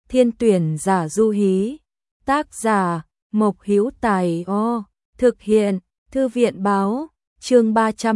Thiên tuyển giả Du Hí. Tác giả Mộc Hữu Tài. Thực hiện Thư viện báo. Chương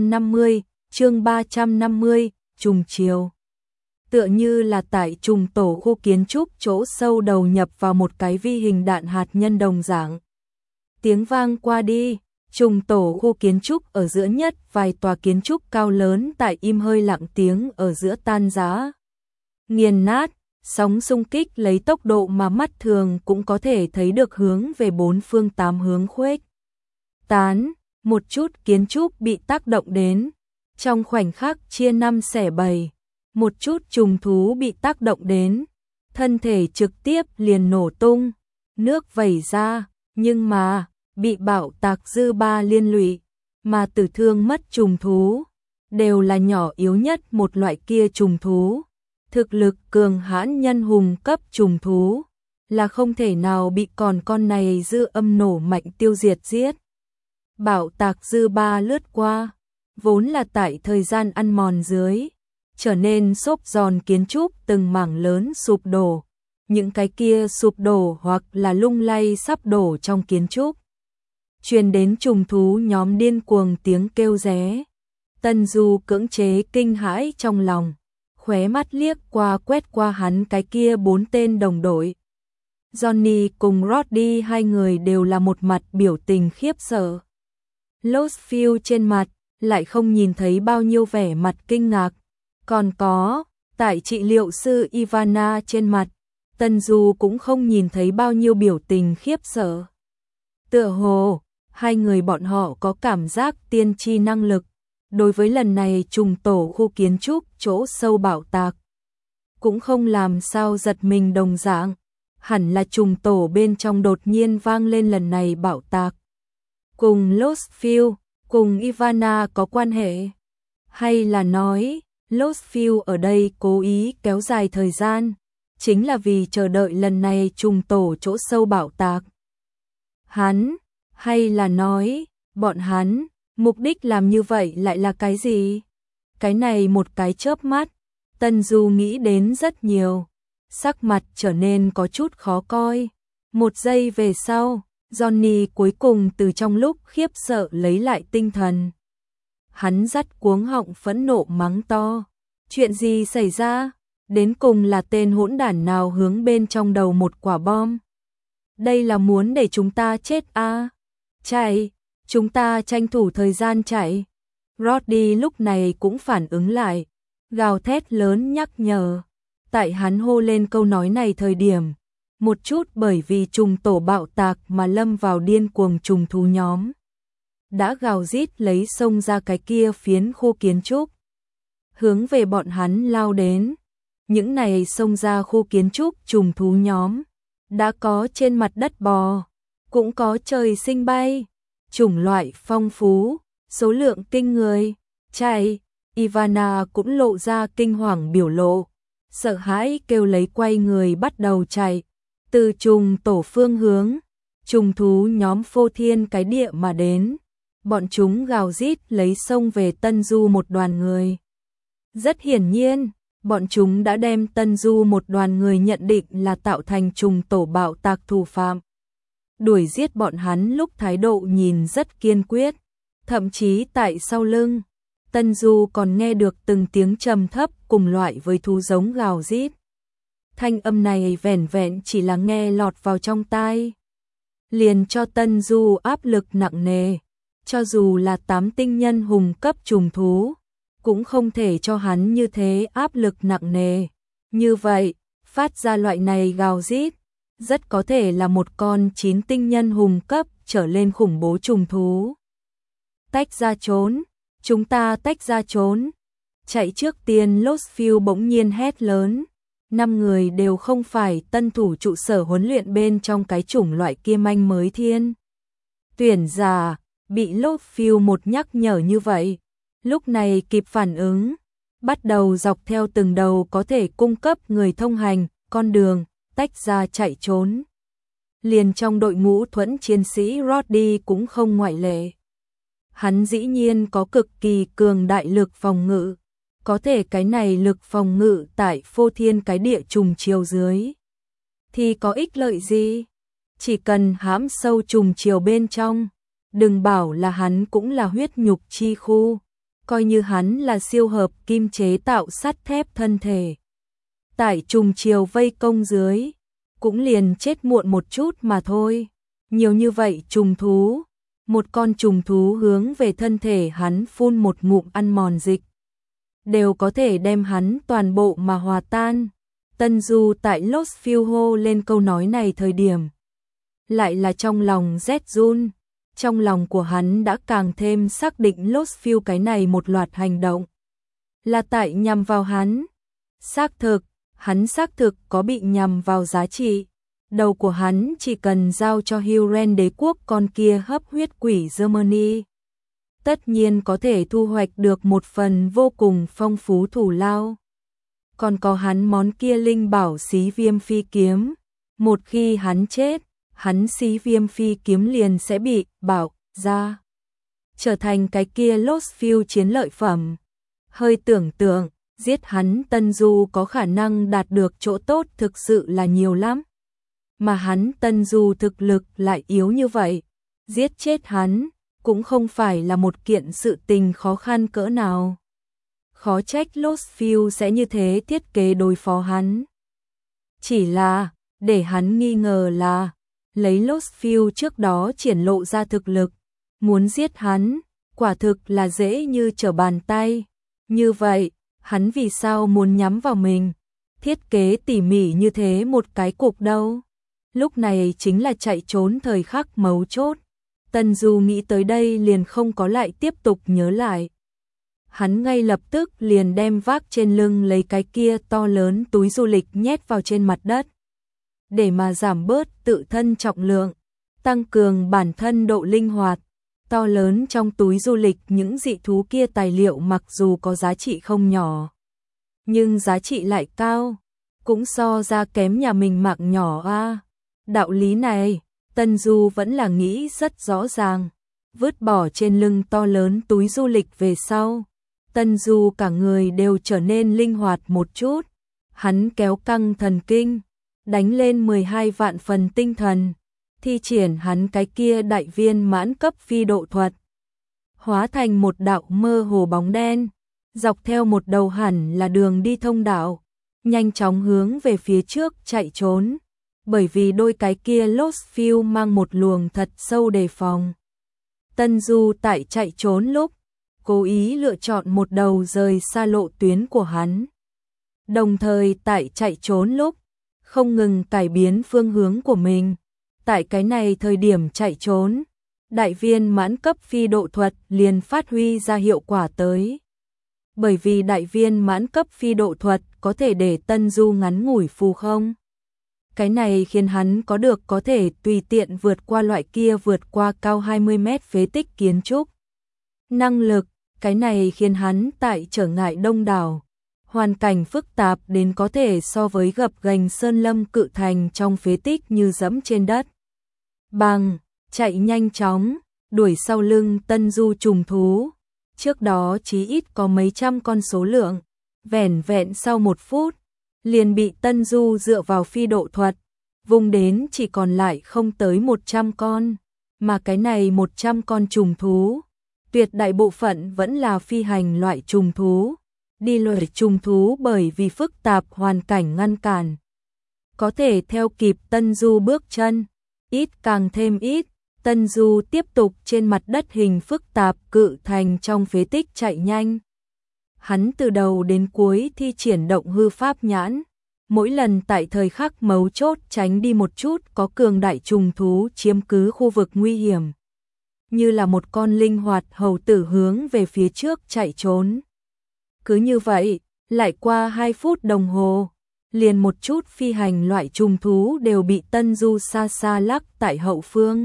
350, trùng chiều. Tựa như là tại trùng tổ khu kiến trúc chỗ sâu đầu nhập vào một cái vi hình đạn hạt nhân đồng dạng. Tiếng vang qua đi, trùng tổ khu kiến trúc ở giữa nhất, vài tòa kiến trúc cao lớn tại im hơi lặng tiếng ở giữa tan rã, nghiền nát, sóng xung kích lấy tốc độ mà mắt thường cũng có thể thấy được hướng về bốn phương tám hướng khuếch tán. Một chút kiến trúc bị tác động đến, trong khoảnh khắc chia năm xẻ bảy. Một chút trùng thú bị tác động đến, thân thể trực tiếp liền nổ tung, nước vẩy ra, nhưng mà bị bạo tạc dư ba liên lụy, mà tử thương mất trùng thú đều là nhỏ yếu nhất một loại kia trùng thú. Thực lực cường hãn nhân hùng cấp trùng thú là không thể nào bị còn con này dư âm nổ mạnh tiêu diệt giết. Bạo tạc dư ba lướt qua, vốn là tại thời gian ăn mòn dưới, trở nên xốp giòn kiến trúc từng mảng lớn sụp đổ. Những cái kia sụp đổ hoặc là lung lay sắp đổ trong kiến trúc, truyền đến trùng thú nhóm điên cuồng tiếng kêu ré. Tân Du cưỡng chế kinh hãi trong lòng, khóe mắt liếc qua quét qua hắn cái kia 4 tên đồng đội. Johnny cùng Roddy hai người đều là một mặt biểu tình khiếp sợ. Lostfield trên mặt lại không nhìn thấy bao nhiêu vẻ mặt kinh ngạc, còn có tại trị liệu sư Ivana trên mặt, Tân Du cũng không nhìn thấy bao nhiêu biểu tình khiếp sợ. Tựa hồ hai người bọn họ có cảm giác tiên tri năng lực, đối với lần này trùng tổ khu kiến trúc chỗ sâu bạo tạc cũng không làm sao giật mình đồng dạng. Hẳn là trùng tổ bên trong đột nhiên vang lên lần này bạo tạc cùng Lostfield, cùng Ivana có quan hệ, hay là nói Lostfield ở đây cố ý kéo dài thời gian, chính là vì chờ đợi lần này trùng tổ chỗ sâu bạo tạc. Hắn, hay là nói bọn hắn mục đích làm như vậy lại là cái gì? Cái này một cái chớp mắt, Tân Du nghĩ đến rất nhiều, sắc mặt trở nên có chút khó coi. Một giây về sau, Johnny cuối cùng từ trong lúc khiếp sợ lấy lại tinh thần. Hắn dắt cuống họng phẫn nộ mắng to. Chuyện gì xảy ra? Đến cùng là tên hỗn đản nào hướng bên trong đầu một quả bom? Đây là muốn để chúng ta chết à? Chạy, chúng ta tranh thủ thời gian chạy. Roddy lúc này cũng phản ứng lại, gào thét lớn nhắc nhở. Tại hắn hô lên câu nói này thời điểm, một chút bởi vì trùng tổ bạo tạc mà lâm vào điên cuồng trùng thú nhóm đã gào rít lấy xông ra cái kia phiến khu kiến trúc, hướng về bọn hắn lao đến. Những này xông ra khu kiến trúc trùng thú nhóm đã có trên mặt đất bò, cũng có trời sinh bay, chủng loại phong phú, số lượng kinh người. Chạy, Ivana cũng lộ ra kinh hoàng biểu lộ, sợ hãi kêu lấy quay người bắt đầu chạy. Từ trùng tổ phương hướng, trùng thú nhóm phô thiên cái địa mà đến, bọn chúng gào rít lấy xông về Tân Du một đoàn người. Rất hiển nhiên, bọn chúng đã đem Tân Du một đoàn người nhận định là tạo thành trùng tổ bạo tạc thủ phạm. Đuổi giết bọn hắn lúc thái độ nhìn rất kiên quyết, thậm chí tại sau lưng, Tân Du còn nghe được từng tiếng trầm thấp cùng loại với thú giống gào rít. Thanh âm này vẻn vẹn chỉ là nghe lọt vào trong tai, liền cho Tân Du áp lực nặng nề. Cho dù là 8 tinh nhân hùng cấp trùng thú, cũng không thể cho hắn như thế áp lực nặng nề. Như vậy, phát ra loại này gào rít, rất có thể là một con 9 tinh nhân hùng cấp trở lên khủng bố trùng thú. Tách ra trốn, chúng ta tách ra trốn. Chạy trước tiên Lostfield bỗng nhiên hét lớn. 5 người đều không phải tân thủ trụ sở huấn luyện bên trong cái chủng loại kia manh mới thiên tuyển giả, bị Lostfield một nhắc nhở như vậy, lúc này kịp phản ứng, bắt đầu dọc theo từng đầu có thể cung cấp người thông hành con đường, tách ra chạy trốn. Liền trong đội ngũ thuẫn chiến sĩ Roddy cũng không ngoại lệ. Hắn dĩ nhiên có cực kỳ cường đại lực phòng ngự, có thể cái này lực phòng ngự tại phô thiên cái địa trùng chiều dưới thì có ích lợi gì? Chỉ cần hãm sâu trùng chiều bên trong, đừng bảo là hắn cũng là huyết nhục chi khu, coi như hắn là siêu hợp kim chế tạo sắt thép thân thể. Tại trùng chiều vây công dưới, cũng liền chết muộn một chút mà thôi. Nhiều như vậy trùng thú, một con trùng thú hướng về thân thể hắn phun một ngụm ăn mòn dịch, đều có thể đem hắn toàn bộ mà hòa tan. Tân Du tại Lost Field hô lên câu nói này thời điểm, lại là trong lòng rét run, trong lòng của hắn đã càng thêm xác định Lost Field cái này một loạt hành động là tại nhằm vào hắn. Xác thực, hắn xác thực có bị nhằm vào giá trị. Đầu của hắn chỉ cần giao cho Huren đế quốc con kia hấp huyết quỷ Germany, tất nhiên có thể thu hoạch được một phần vô cùng phong phú thù lao. Còn có hắn món kia linh bảo xí viêm phi kiếm, một khi hắn chết, hắn xí viêm phi kiếm liền sẽ bị bảo ra, trở thành cái kia Lost Field chiến lợi phẩm. Hơi tưởng tượng, giết hắn Tân Du có khả năng đạt được chỗ tốt thực sự là nhiều lắm. Mà hắn Tân Du thực lực lại yếu như vậy, giết chết hắn cũng không phải là một kiện sự tình khó khăn cỡ nào. Khó trách Lost Field sẽ như thế thiết kế đối phó hắn. Chỉ là, để hắn nghi ngờ là, lấy Lost Field trước đó triển lộ ra thực lực, muốn giết hắn, quả thực là dễ như trở bàn tay. Như vậy, hắn vì sao muốn nhắm vào mình, thiết kế tỉ mỉ như thế một cái cục đâu? Lúc này chính là chạy trốn thời khắc mấu chốt. Tân Du nghĩ tới đây liền không có lại tiếp tục nhớ lại. Hắn ngay lập tức liền đem vác trên lưng lấy cái kia to lớn túi du lịch nhét vào trên mặt đất, để mà giảm bớt tự thân trọng lượng, tăng cường bản thân độ linh hoạt. To lớn trong túi du lịch những dị thú kia tài liệu mặc dù có giá trị không nhỏ, nhưng giá trị lại cao, cũng so ra kém nhà mình mạng nhỏ a. Đạo lý này, Tân Du vẫn là nghĩ rất rõ ràng. Vứt bỏ trên lưng to lớn túi du lịch về sau, Tân Du cả người đều trở nên linh hoạt một chút. Hắn kéo căng thần kinh, đánh lên 12 vạn phần tinh thần, thi triển hắn cái kia đại viên mãn cấp phi độ thuật, hóa thành một đạo mơ hồ bóng đen, dọc theo một đầu hẳn là đường đi thông đạo, nhanh chóng hướng về phía trước chạy trốn. Bởi vì đôi cái kia Lost Field mang một luồng thật sâu đề phòng. Tân Du tại chạy trốn lúc, cố ý lựa chọn một đầu rời xa lộ tuyến của hắn. Đồng thời tại chạy trốn lúc, không ngừng cải biến phương hướng của mình. Tại cái này thời điểm chạy trốn, đại viên mãn cấp phi độ thuật liền phát huy ra hiệu quả tới. Bởi vì đại viên mãn cấp phi độ thuật có thể để Tân Du ngắn ngủi phù không. Cái này khiến hắn có thể tùy tiện vượt qua loại kia vượt qua cao 20 mét phế tích kiến trúc. Năng lực, cái này khiến hắn tại trở ngại đông đảo, hoàn cảnh phức tạp đến có thể so với gập ghềnh sơn lâm cự thành trong phế tích như dẫm trên đất. Bằng, chạy nhanh chóng, đuổi sau lưng Tân Du trùng thú. Trước đó chí ít có mấy trăm con số lượng, vẻn vẹn sau 1 phút, liền bị Tân Du dựa vào phi độ thuật, vùng đến chỉ còn lại không tới 100 con, mà cái này 100 con trùng thú, tuyệt đại bộ phận vẫn là phi hành loại trùng thú. Đi loại trùng thú bởi vì phức tạp hoàn cảnh ngăn cản, có thể theo kịp Tân Du bước chân, ít càng thêm ít. Tân Du tiếp tục trên mặt đất hình phức tạp cự thành trong phế tích chạy nhanh. Hắn từ đầu đến cuối thi triển động hư pháp nhãn, mỗi lần tại thời khắc mấu chốt tránh đi một chút có cường đại trùng thú chiếm cứ khu vực nguy hiểm. Như là một con linh hoạt hầu tử hướng về phía trước chạy trốn. Cứ như vậy, lại qua 2 phút đồng hồ, liền một chút phi hành loại trùng thú đều bị Tân Du xa xa lắc tại hậu phương.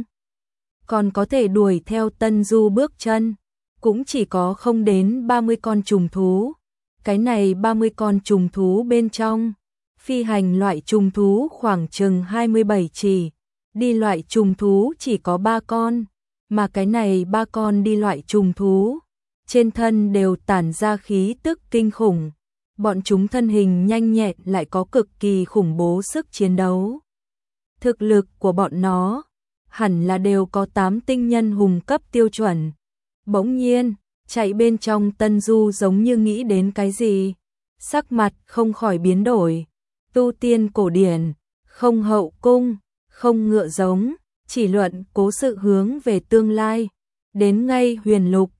Còn có thể đuổi theo Tân Du bước chân, cũng chỉ có không đến 30 con trùng thú. Cái này 30 con trùng thú bên trong, phi hành loại trùng thú khoảng chừng 27 chỉ, đi loại trùng thú chỉ có 3 con, mà cái này 3 con đi loại trùng thú, trên thân đều tản ra khí tức kinh khủng. Bọn chúng thân hình nhanh nhẹn lại có cực kỳ khủng bố sức chiến đấu. Thực lực của bọn nó hẳn là đều có 8 tinh nhân hùng cấp tiêu chuẩn. Bỗng nhiên, chạy bên trong Tân Du giống như nghĩ đến cái gì, sắc mặt không khỏi biến đổi. Tu tiên cổ điển, không hậu cung, không ngựa giống, chỉ luận cố sự hướng về tương lai. Đến ngay Huyền Lục,